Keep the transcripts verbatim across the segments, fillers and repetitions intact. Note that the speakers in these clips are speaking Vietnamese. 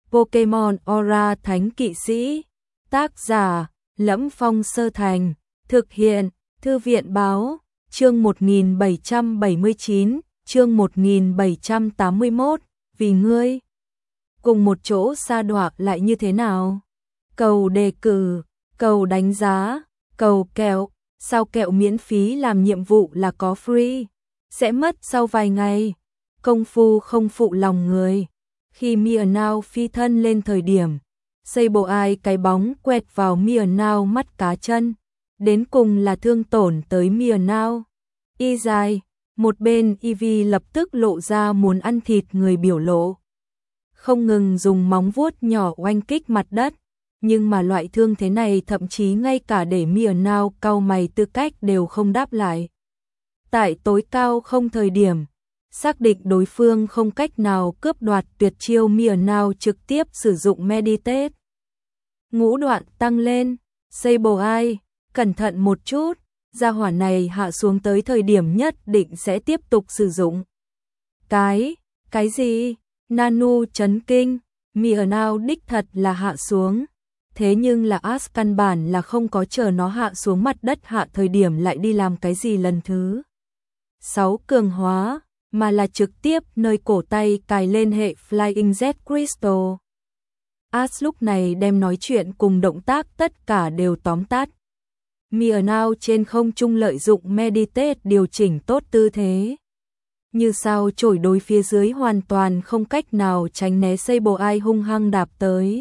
Pokemon Aura Thánh Kỵ Sĩ. Tác giả: Lẫm Phong Sơ Thành. Thực hiện: Thư viện báo. Chương một nghìn bảy trăm bảy mươi chín, chương một nghìn bảy trăm tám mươi mốt, vì ngươi. Cùng một chỗ sa đọa lại như thế nào? Cầu đề cử, cầu đánh giá, cầu kẹo, sao kẹo miễn phí làm nhiệm vụ là có free, sẽ mất sau vài ngày. Công phu không phụ lòng người. Khi Meowth phi thân lên thời điểm, Sableye cái bóng quẹt vào Meowth mắt cá chân, đến cùng là thương tổn tới Meowth. Y dài, một bên Eevee lập tức lộ ra muốn ăn thịt người biểu lộ. Không ngừng dùng móng vuốt nhỏ oanh kích mặt đất, nhưng mà loại thương thế này thậm chí ngay cả để Meowth cau mày tư cách đều không đáp lại. Tại tối cao không thời điểm, xác định đối phương không cách nào cướp đoạt tuyệt chiêu, Meowth trực tiếp sử dụng Meditate. Ngũ đoạn tăng lên, Sableye, cẩn thận một chút, gia hỏa này hạ xuống tới thời điểm nhất định sẽ tiếp tục sử dụng. Cái, cái gì? Nanu chấn kinh, Meowth đích thật là hạ xuống. Thế nhưng là Ash căn bản là không có chờ nó hạ xuống mặt đất hạ thời điểm lại đi làm cái gì lần thứ sáu cường hóa, mà là trực tiếp nơi cổ tay cài lên hệ Flying Z Crystal. Ash lúc này đem nói chuyện cùng động tác tất cả đều tóm tắt. Meowth trên không trung lợi dụng Meditate điều chỉnh tốt tư thế. Như sao chổi đối phía dưới hoàn toàn không cách nào tránh né Sableye hung hăng đạp tới.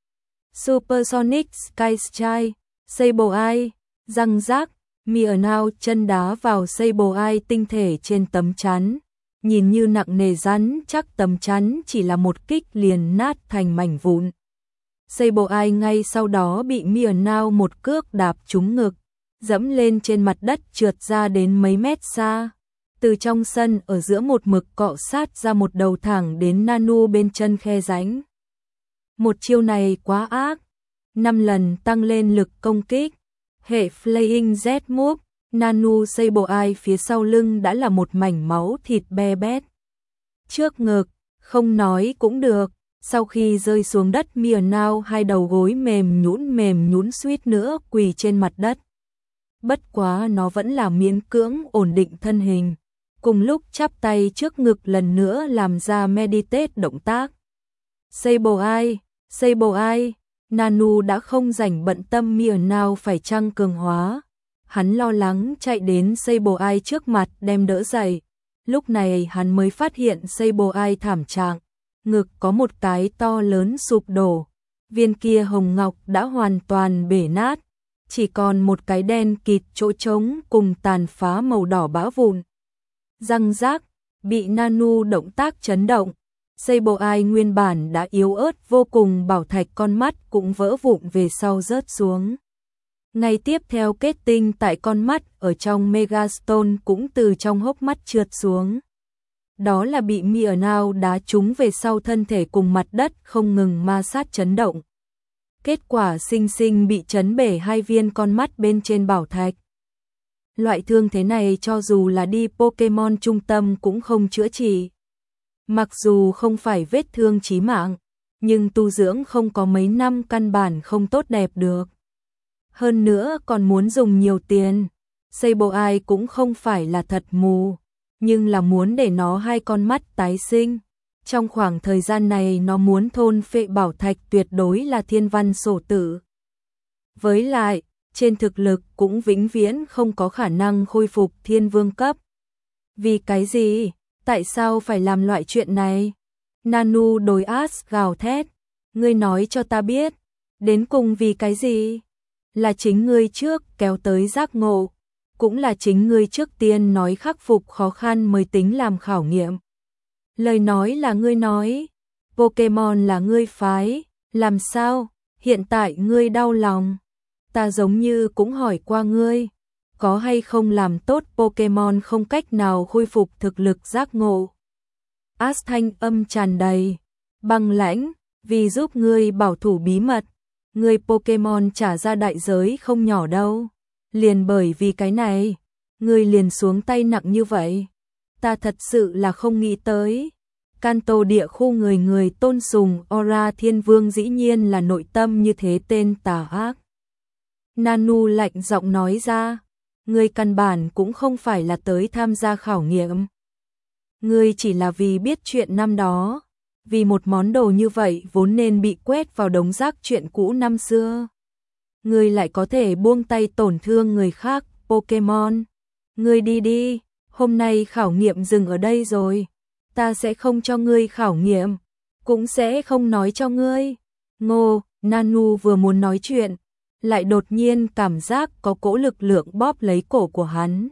Supersonic Sky Strike, Sableye, răng rác, Meowth chân đá vào Sableye tinh thể trên tấm chắn. Nhìn như nặng nề rắn chắc tấm chắn chỉ là một kích liền nát thành mảnh vụn. Sableye ngay sau đó bị Meowth một cước đạp trúng ngực, dẫm lên trên mặt đất trượt ra đến mấy mét xa. Từ trong sân ở giữa một mực cọ sát ra một đầu thẳng đến Nanu bên chân khe rãnh. Một chiêu này quá ác, năm lần tăng lên lực công kích. Hệ Flying Z Move, Nanu Sableye phía sau lưng đã là một mảnh máu thịt be bét. Trước ngực, không nói cũng được, sau khi rơi xuống đất Meowth hai đầu gối mềm nhũn mềm nhũn suýt nữa quỳ trên mặt đất. Bất quá nó vẫn là miễn cưỡng ổn định thân hình, cùng lúc chắp tay trước ngực lần nữa làm ra Meditate động tác. Sableye, Sableye, Nanu đã không rảnh bận tâm Meowth phải chăng cường hóa. Hắn lo lắng chạy đến Sableye trước mặt đem đỡ dậy. Lúc này hắn mới phát hiện Sableye thảm trạng, ngực có một cái to lớn sụp đổ. Viên kia hồng ngọc đã hoàn toàn bể nát, chỉ còn một cái đen kịt chỗ trống cùng tàn phá màu đỏ bã vụn. Răng rác, bị Nanu động tác chấn động. Sableye nguyên bản đã yếu ớt vô cùng bảo thạch con mắt cũng vỡ vụn về sau rớt xuống. Ngay tiếp theo kết tinh tại con mắt ở trong Megastone cũng từ trong hốc mắt trượt xuống. Đó là bị Meowth đá trúng về sau, thân thể cùng mặt đất không ngừng ma sát chấn động. Kết quả sinh sinh bị chấn bể hai viên con mắt bên trên bảo thạch. Loại thương thế này cho dù là đi Pokemon trung tâm cũng không chữa trị. Mặc dù không phải vết thương chí mạng, nhưng tu dưỡng không có mấy năm căn bản không tốt đẹp được. Hơn nữa còn muốn dùng nhiều tiền. Sableye cũng không phải là thật mù, nhưng là muốn để nó hai con mắt tái sinh. Trong khoảng thời gian này nó muốn thôn phệ bảo thạch tuyệt đối là thiên văn sổ tử. Với lại, trên thực lực cũng vĩnh viễn không có khả năng khôi phục thiên vương cấp. Vì cái gì? Tại sao phải làm loại chuyện này? Nanu đối Ash gào thét. Ngươi nói cho ta biết, đến cùng vì cái gì? Là chính ngươi trước kéo tới giác ngộ, cũng là chính ngươi trước tiên nói khắc phục khó khăn mới tính làm khảo nghiệm. Lời nói là ngươi nói, Pokemon là ngươi phái, làm sao? Hiện tại ngươi đau lòng. Ta giống như cũng hỏi qua ngươi, có hay không làm tốt Pokemon không cách nào khôi phục thực lực giác ngộ. Ash thanh âm tràn đầy băng lãnh, vì giúp ngươi bảo thủ bí mật, ngươi Pokemon trả ra đại giới không nhỏ đâu. Liền bởi vì cái này, ngươi liền xuống tay nặng như vậy. Ta thật sự là không nghĩ tới. Kanto địa khu người người tôn sùng, Aura Thiên Vương dĩ nhiên là nội tâm như thế tên tà ác. Nanu lạnh giọng nói ra, ngươi căn bản cũng không phải là tới tham gia khảo nghiệm. Ngươi chỉ là vì biết chuyện năm đó, vì một món đồ như vậy vốn nên bị quét vào đống rác chuyện cũ năm xưa. Ngươi lại có thể buông tay tổn thương người khác, Pokemon. Ngươi đi đi, hôm nay khảo nghiệm dừng ở đây rồi. Ta sẽ không cho ngươi khảo nghiệm, cũng sẽ không nói cho ngươi. Ngô, Nanu vừa muốn nói chuyện, lại đột nhiên cảm giác có cỗ lực lượng bóp lấy cổ của hắn.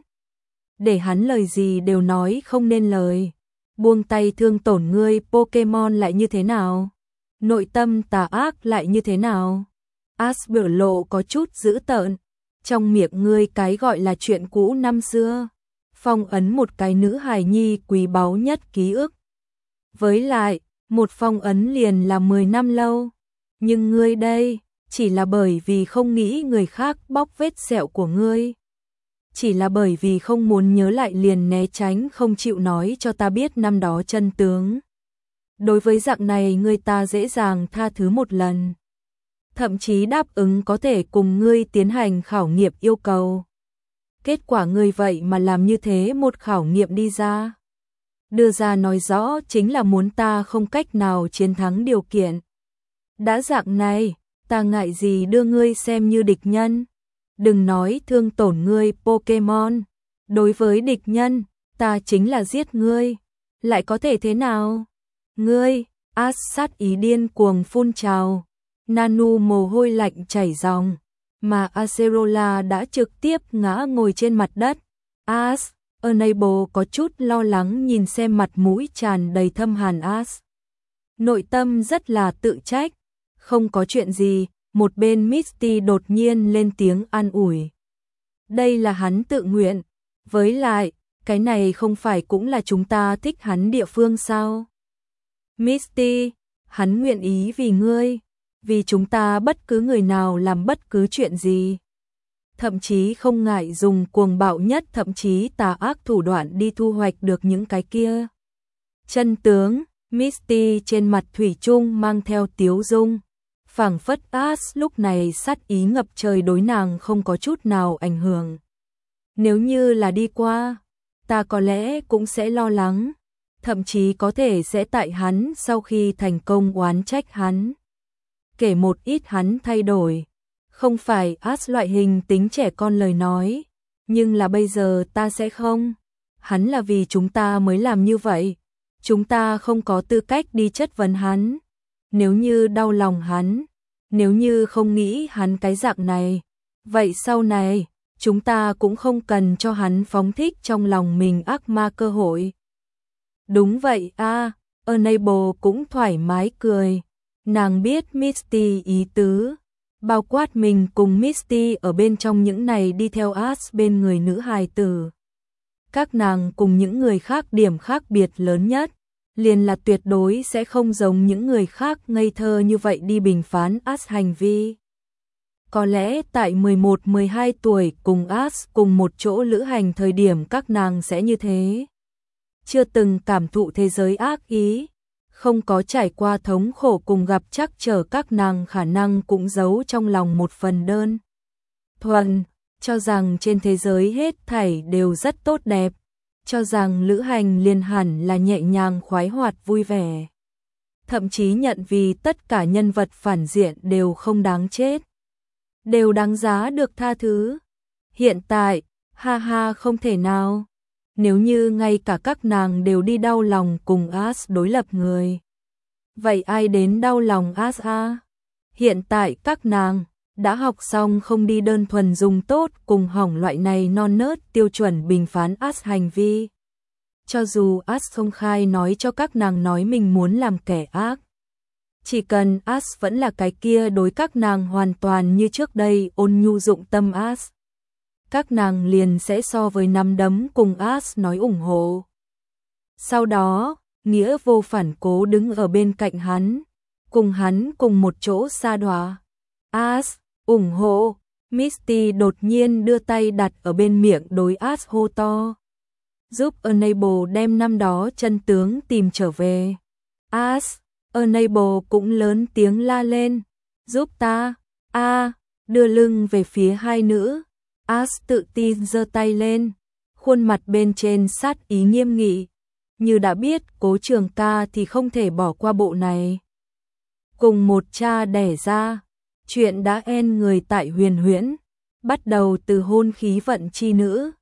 Để hắn lời gì đều nói không nên lời. Buông tay thương tổn ngươi, Pokemon lại như thế nào? Nội tâm tà ác lại như thế nào? Ash biểu lộ có chút dữ tợn. Trong miệng ngươi cái gọi là chuyện cũ năm xưa. Phong ấn một cái nữ hài nhi quý báu nhất ký ức. Với lại, một phong ấn liền là mười năm lâu. Nhưng ngươi đây, chỉ là bởi vì không nghĩ người khác bóc vết sẹo của ngươi. Chỉ là bởi vì không muốn nhớ lại liền né tránh không chịu nói cho ta biết năm đó chân tướng. Đối với dạng này ngươi ta dễ dàng tha thứ một lần. Thậm chí đáp ứng có thể cùng ngươi tiến hành khảo nghiệm yêu cầu. Kết quả ngươi vậy mà làm như thế một khảo nghiệm đi ra. Đưa ra nói rõ chính là muốn ta không cách nào chiến thắng điều kiện. Đã dạng này, ta ngại gì đưa ngươi xem như địch nhân. Đừng nói thương tổn ngươi Pokemon. Đối với địch nhân, ta chính là giết ngươi. Lại có thể thế nào? Ngươi, Ash sát ý điên cuồng phun trào. Nanu mồ hôi lạnh chảy ròng. Mà Acerola đã trực tiếp ngã ngồi trên mặt đất. Ash, Enable có chút lo lắng nhìn xem mặt mũi tràn đầy thâm hàn Ash. Nội tâm rất là tự trách. Không có chuyện gì, một bên Misty đột nhiên lên tiếng an ủi. Đây là hắn tự nguyện. Với lại, cái này không phải cũng là chúng ta thích hắn địa phương sao? Misty, hắn nguyện ý vì ngươi. Vì chúng ta bất cứ người nào làm bất cứ chuyện gì. Thậm chí không ngại dùng cuồng bạo nhất thậm chí tà ác thủ đoạn đi thu hoạch được những cái kia. Chân tướng, Misty trên mặt thủy chung mang theo tiếu dung. Phảng phất Ash lúc này sát ý ngập trời đối nàng không có chút nào ảnh hưởng. Nếu như là đi qua, ta có lẽ cũng sẽ lo lắng. Thậm chí có thể sẽ tại hắn sau khi thành công oán trách hắn. Kể một ít hắn thay đổi. Không phải Ash loại hình tính trẻ con lời nói. Nhưng là bây giờ ta sẽ không. Hắn là vì chúng ta mới làm như vậy. Chúng ta không có tư cách đi chất vấn hắn. Nếu như đau lòng hắn. Nếu như không nghĩ hắn cái dạng này. Vậy sau này, chúng ta cũng không cần cho hắn phóng thích trong lòng mình ác ma cơ hội. Đúng vậy a, à, Enable cũng thoải mái cười. Nàng biết Misty ý tứ, bao quát mình cùng Misty ở bên trong những này đi theo Ash bên người nữ hài tử. Các nàng cùng những người khác điểm khác biệt lớn nhất, liền là tuyệt đối sẽ không giống những người khác ngây thơ như vậy đi bình phán Ash hành vi. Có lẽ tại mười một mười hai tuổi cùng Ash cùng một chỗ lữ hành thời điểm các nàng sẽ như thế. Chưa từng cảm thụ thế giới ác ý. Không có trải qua thống khổ cùng gặp chắc trở các nàng khả năng cũng giấu trong lòng một phần đơn thuần, cho rằng trên thế giới hết thảy đều rất tốt đẹp, cho rằng lữ hành liền hẳn là nhẹ nhàng khoái hoạt vui vẻ. Thậm chí nhận vì tất cả nhân vật phản diện đều không đáng chết, đều đáng giá được tha thứ. Hiện tại, ha ha không thể nào. Nếu như ngay cả các nàng đều đi đau lòng cùng Ash đối lập người. Vậy ai đến đau lòng Ash a? Hiện tại các nàng đã học xong không đi đơn thuần dùng tốt cùng hỏng loại này non nớt tiêu chuẩn bình phán Ash hành vi. Cho dù Ash không khai nói cho các nàng nói mình muốn làm kẻ ác. Chỉ cần Ash vẫn là cái kia đối các nàng hoàn toàn như trước đây ôn nhu dụng tâm Ash. Các nàng liền sẽ so với nắm đấm cùng Ash nói ủng hộ. Sau đó, Nghĩa vô phản cố đứng ở bên cạnh hắn, cùng hắn cùng một chỗ sa đọa. Ash, ủng hộ. Misty đột nhiên đưa tay đặt ở bên miệng đối Ash hô to. giúp Enable đem năm đó chân tướng tìm trở về. As, Enable cũng lớn tiếng la lên, giúp ta, a đưa lưng về phía hai nữ. As tự tin giơ tay lên, khuôn mặt bên trên sát ý nghiêm nghị, như đã biết Cố Trường Ca thì không thể bỏ qua bộ này. Cùng một cha đẻ ra, chuyện đã en người tại Huyền Huyễn, bắt đầu từ hôn khí vận chi nữ.